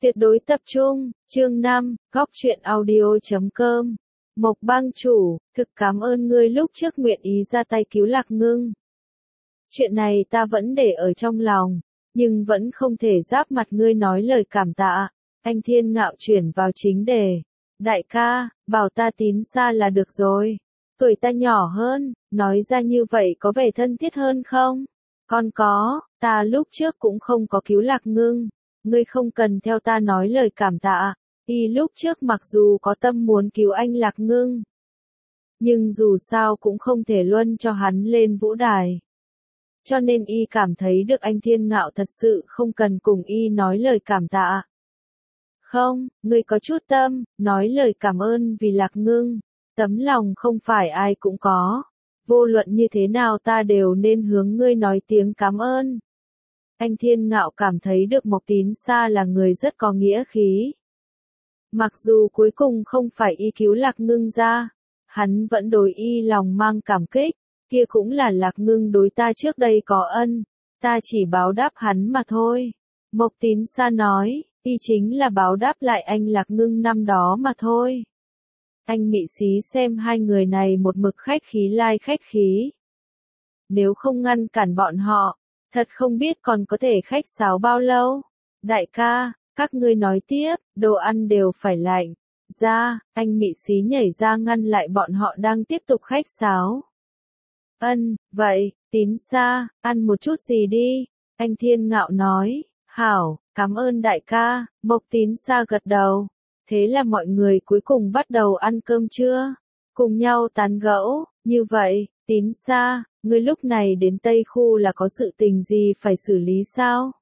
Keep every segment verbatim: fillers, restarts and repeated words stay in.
Tuyệt đối tập trung, chương năm, góc truyện audio chấm com. Mộc bang chủ, thực cảm ơn ngươi lúc trước nguyện ý ra tay cứu Lạc Ngưng. Chuyện này ta vẫn để ở trong lòng, nhưng vẫn không thể giáp mặt ngươi nói lời cảm tạ. Anh Thiên Ngạo chuyển vào chính đề. Đại ca, bảo ta tín xa là được rồi. Tuổi ta nhỏ hơn, nói ra như vậy có vẻ thân thiết hơn không? Còn có, ta lúc trước cũng không có cứu Lạc Ngưng. Ngươi không cần theo ta nói lời cảm tạ, y lúc trước mặc dù có tâm muốn cứu anh Lạc Ngưng, nhưng dù sao cũng không thể luân cho hắn lên vũ đài. Cho nên y cảm thấy được anh Thiên Ngạo thật sự không cần cùng y nói lời cảm tạ. Không, ngươi có chút tâm, nói lời cảm ơn vì Lạc Ngưng, tấm lòng không phải ai cũng có. Vô luận như thế nào ta đều nên hướng ngươi nói tiếng cảm ơn. Anh Thiên Ngạo cảm thấy được Mộc Tín Sa là người rất có nghĩa khí. Mặc dù cuối cùng không phải y cứu Lạc Ngưng ra, hắn vẫn đối y lòng mang cảm kích, kia cũng là Lạc Ngưng đối ta trước đây có ân, ta chỉ báo đáp hắn mà thôi. Mộc Tín Sa nói, y chính là báo đáp lại anh Lạc Ngưng năm đó mà thôi. Anh Mị Xí xem hai người này một mực khách khí lai khách khí. Nếu không ngăn cản bọn họ, thật không biết còn có thể khách sáo bao lâu. Đại ca, các ngươi nói tiếp, đồ ăn đều phải lạnh. Ra, anh Mị Xí nhảy ra ngăn lại bọn họ đang tiếp tục khách sáo. Ân, vậy, Tín Sa, ăn một chút gì đi. Anh Thiên Ngạo nói, hảo, cảm ơn đại ca. Mộc Tín Sa gật đầu. Thế là mọi người cuối cùng bắt đầu ăn cơm trưa, cùng nhau tán gẫu. Như vậy, Tín Sa, ngươi lúc này đến Tây Khu là có sự tình gì phải xử lý sao?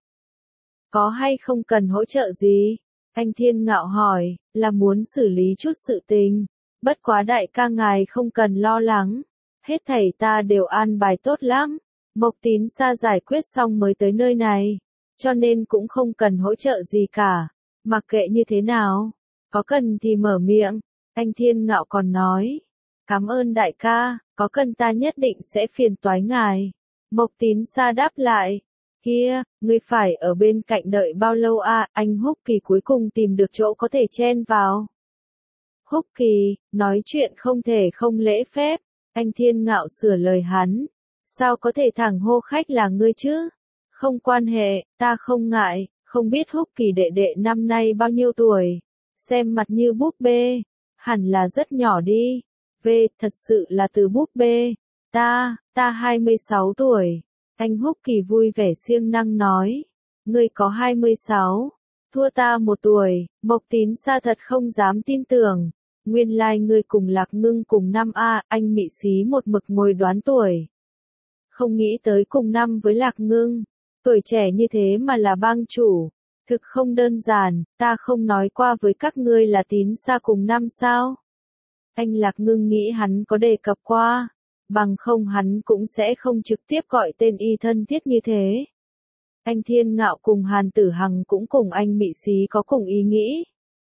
Có hay không cần hỗ trợ gì? Anh Thiên Ngạo hỏi, là muốn xử lý chút sự tình. Bất quá đại ca ngài không cần lo lắng. Hết thảy ta đều an bài tốt lắm. Mộc Tín Sa giải quyết xong mới tới nơi này. Cho nên cũng không cần hỗ trợ gì cả. Mặc kệ như thế nào. Có cần thì mở miệng. Anh Thiên Ngạo còn nói. Cảm ơn đại ca, có cần ta nhất định sẽ phiền toái ngài. Mộc Tín Sa đáp lại. Kia, ngươi phải ở bên cạnh đợi bao lâu à, anh Húc Kỳ cuối cùng tìm được chỗ có thể chen vào. Húc Kỳ, nói chuyện không thể không lễ phép. Anh Thiên Ngạo sửa lời hắn. Sao có thể thẳng hô khách là ngươi chứ? Không quan hệ, ta không ngại, không biết Húc Kỳ đệ đệ năm nay bao nhiêu tuổi. Xem mặt như búp bê, hẳn là rất nhỏ đi. Về, thật sự là từ búp bê. Ta, ta hai mươi sáu tuổi. Anh Húc Kỳ vui vẻ siêng năng nói. Ngươi có hai mươi sáu. Thua ta một tuổi. Mộc Tín Sa thật không dám tin tưởng. Nguyên lai like ngươi cùng Lạc Ngưng cùng năm a, anh Mị Xí một mực ngồi đoán tuổi. Không nghĩ tới cùng năm với Lạc Ngưng. Tuổi trẻ như thế mà là bang chủ. Thực không đơn giản, ta không nói qua với các ngươi là Tín Sa cùng năm sao? Anh Lạc Ngưng nghĩ hắn có đề cập qua, bằng không hắn cũng sẽ không trực tiếp gọi tên y thân thiết như thế. Anh Thiên Ngạo cùng Hàn Tử Hằng cũng cùng anh Mị Xí có cùng ý nghĩ.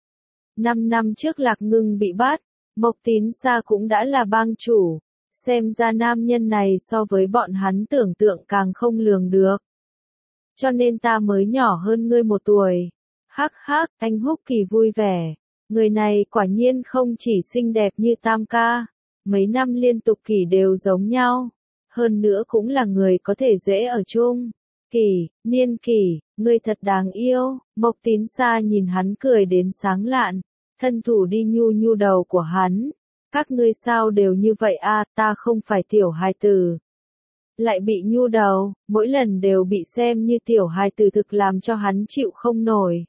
Năm năm trước Lạc Ngưng bị bắt, Mộc Tín Sa cũng đã là bang chủ, xem ra nam nhân này so với bọn hắn tưởng tượng càng không lường được. Cho nên ta mới nhỏ hơn ngươi một tuổi. Hắc hắc, anh Húc Kỳ vui vẻ. Người này quả nhiên không chỉ xinh đẹp như Tam ca. Mấy năm liên tục Kỳ đều giống nhau. Hơn nữa cũng là người có thể dễ ở chung. Kỳ, Niên Kỳ, ngươi thật đáng yêu. Mộc Tín Sa nhìn hắn cười đến sáng lạn. Thân thủ đi nhu nhu đầu của hắn. Các ngươi sao đều như vậy a, ta không phải tiểu hài tử. Lại bị nhu đầu, mỗi lần đều bị xem như tiểu hài tử thực làm cho hắn chịu không nổi.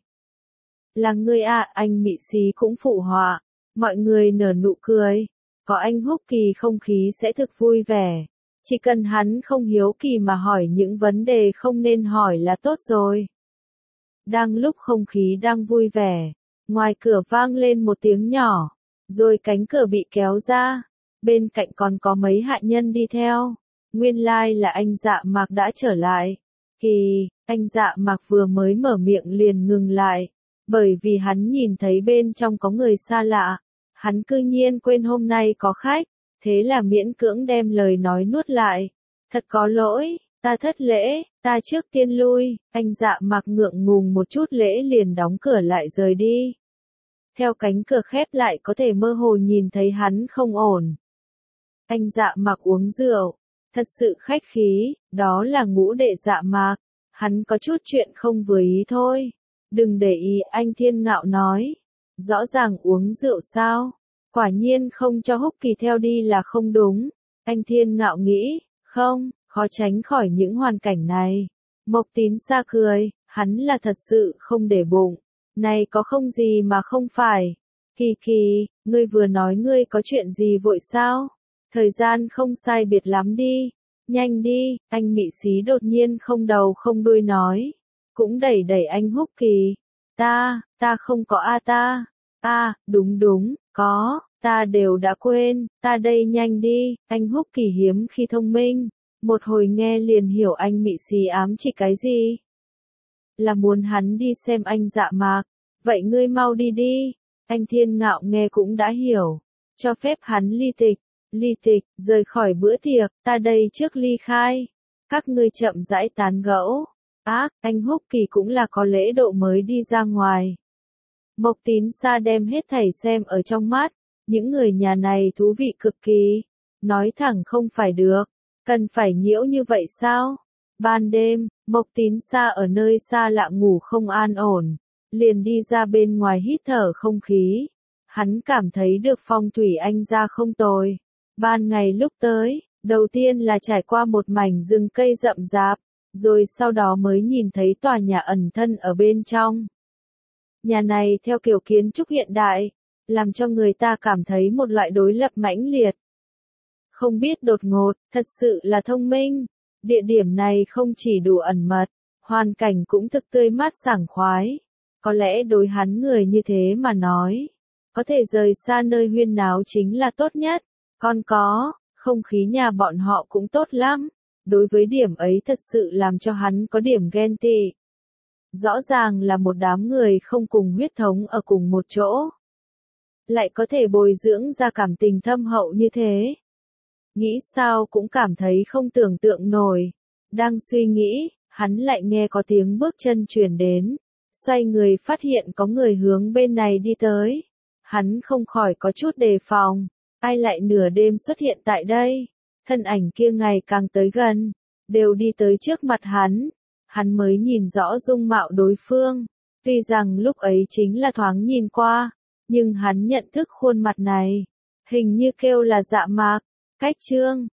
Là ngươi à, anh Mị Xí cũng phụ họa, mọi người nở nụ cười, có anh Húc Kỳ không khí sẽ thực vui vẻ, chỉ cần hắn không hiếu kỳ mà hỏi những vấn đề không nên hỏi là tốt rồi. Đang lúc không khí đang vui vẻ, ngoài cửa vang lên một tiếng nhỏ, rồi cánh cửa bị kéo ra, bên cạnh còn có mấy hạ nhân đi theo. Nguyên lai like là anh Dạ Mạc đã trở lại. Kỳ, anh Dạ Mạc vừa mới mở miệng liền ngừng lại, bởi vì hắn nhìn thấy bên trong có người xa lạ. Hắn cư nhiên quên hôm nay có khách, thế là miễn cưỡng đem lời nói nuốt lại. Thật có lỗi, ta thất lễ, Ta trước tiên lui, anh Dạ Mạc ngượng ngùng một chút lễ liền đóng cửa lại rời đi. Theo cánh cửa khép lại có thể mơ hồ nhìn thấy hắn không ổn. Anh Dạ Mạc uống rượu, thật sự khách khí, đó là ngũ đệ Dạ Mạc, hắn có chút chuyện không vừa ý thôi. Đừng để ý, anh Thiên Ngạo nói. Rõ ràng uống rượu sao? Quả nhiên không cho Húc Kỳ theo đi là không đúng. Anh Thiên Ngạo nghĩ, không, khó tránh khỏi những hoàn cảnh này. Mộc Tín Sa cười, hắn là thật sự không để bụng. Này có không gì mà không phải. Kỳ Kỳ, ngươi vừa nói ngươi có chuyện gì vội sao? Thời gian không sai biệt lắm đi. Nhanh đi, anh Mị Xí đột nhiên không đầu không đuôi nói. Cũng đẩy đẩy anh Húc Kỳ. Ta, ta không có a ta. À, đúng đúng, có, ta đều đã quên, ta đây nhanh đi, anh Húc Kỳ hiếm khi thông minh. Một hồi nghe liền hiểu anh Mị Xí ám chỉ cái gì. Là muốn hắn đi xem anh Dạ Mạc. Vậy ngươi mau đi đi. Anh Thiên Ngạo nghe cũng đã hiểu. Cho phép hắn ly tịch. Ly tịch, rời khỏi bữa tiệc, ta đây trước ly khai. Các ngươi chậm rãi tán gẫu. Ác, anh Húc Kỳ cũng là có lễ độ mới đi ra ngoài. Mộc Tín Sa đem hết thảy xem ở trong mắt. Những người nhà này thú vị cực kỳ. Nói thẳng không phải được. Cần phải nhiễu như vậy sao? Ban đêm, Mộc Tín Sa ở nơi xa lạ ngủ không an ổn. Liền đi ra bên ngoài hít thở không khí. Hắn cảm thấy được phong thủy anh ra không tồi. Ban ngày lúc tới, đầu tiên là trải qua một mảnh rừng cây rậm rạp, rồi sau đó mới nhìn thấy tòa nhà ẩn thân ở bên trong. Nhà này theo kiểu kiến trúc hiện đại, làm cho người ta cảm thấy một loại đối lập mãnh liệt. Không biết đột ngột, thật sự là thông minh. Địa điểm này không chỉ đủ ẩn mật, hoàn cảnh cũng thực tươi mát sảng khoái. Có lẽ đối hắn người như thế mà nói, có thể rời xa nơi huyên náo chính là tốt nhất. Còn có, không khí nhà bọn họ cũng tốt lắm. Đối với điểm ấy thật sự làm cho hắn có điểm ghen tị. Rõ ràng là một đám người không cùng huyết thống ở cùng một chỗ. Lại có thể bồi dưỡng ra cảm tình thâm hậu như thế. Nghĩ sao cũng cảm thấy không tưởng tượng nổi. Đang suy nghĩ, hắn lại nghe có tiếng bước chân truyền đến. Xoay người phát hiện có người hướng bên này đi tới. Hắn không khỏi có chút đề phòng. Ai lại nửa đêm xuất hiện tại đây? Thân ảnh kia ngày càng tới gần. Đều đi tới trước mặt hắn. Hắn mới nhìn rõ dung mạo đối phương. Tuy rằng lúc ấy chính là thoáng nhìn qua. Nhưng hắn nhận thức khuôn mặt này. Hình như kêu là Dạ Mạc. Cách Trương.